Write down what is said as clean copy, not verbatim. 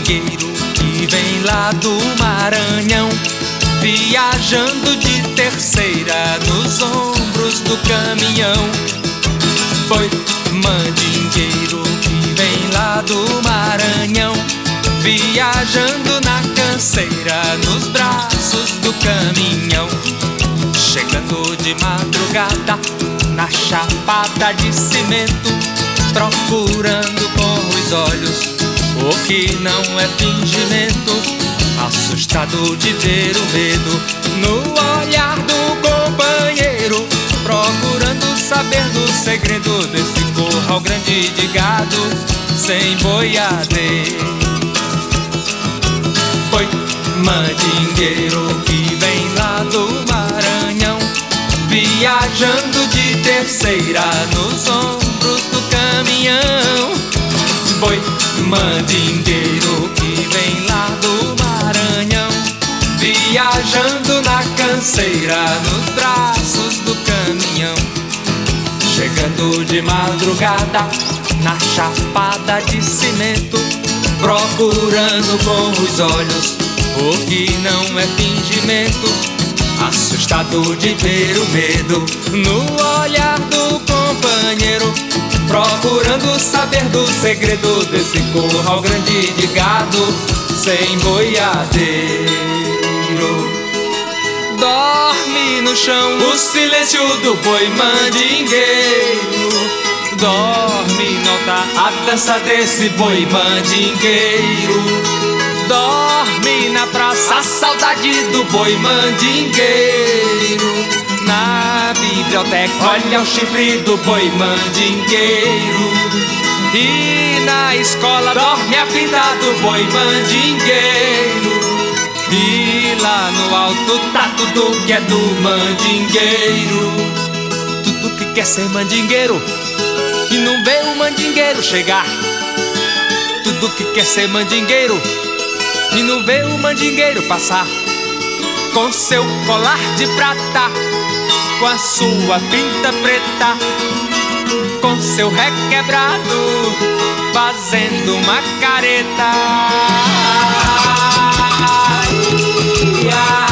mandingueiro que vem lá do Maranhão, viajando de terceira nos ombros do caminhão. Foi mandingueiro que vem lá do Maranhão, viajando na canseira nos braços do caminhão. Chegando de madrugada na chapada de cimento, procurando com os olhos o que não é fingimento, assustado de ver o medo no olhar do companheiro, procurando saber do segredo desse curral grande de gado sem boiadeiro. Foi mandingueiro que vem lá do Maranhão, viajando de terceira nos ombros do caminhão. Foi mandingueiro que vem lá do Maranhão, viajando na canseira nos braços do caminhão. Chegando de madrugada na chapada de cimento, procurando com os olhos o que não é fingimento, assustado de ver o medo no olhar do companheiro, procurando saber do segredo desse curral grande de gado sem boiadeiro. Dorme no chão o silêncio do boi mandingueiro, dorme nota a dança desse boi mandingueiro, dorme na praça a saudade do boi mandingueiro, na biblioteca olha o chifre do boi mandingueiro, e na escola dorme a vida do boi mandingueiro, e lá no alto tá tudo que é do mandingueiro. Tudo que quer ser mandingueiro e não vê o mandingueiro chegar, tudo que quer ser mandingueiro e não vê o mandingueiro passar, com seu colar de prata, com a sua pinta preta, com seu requebrado, fazendo uma careta. Ai, ai.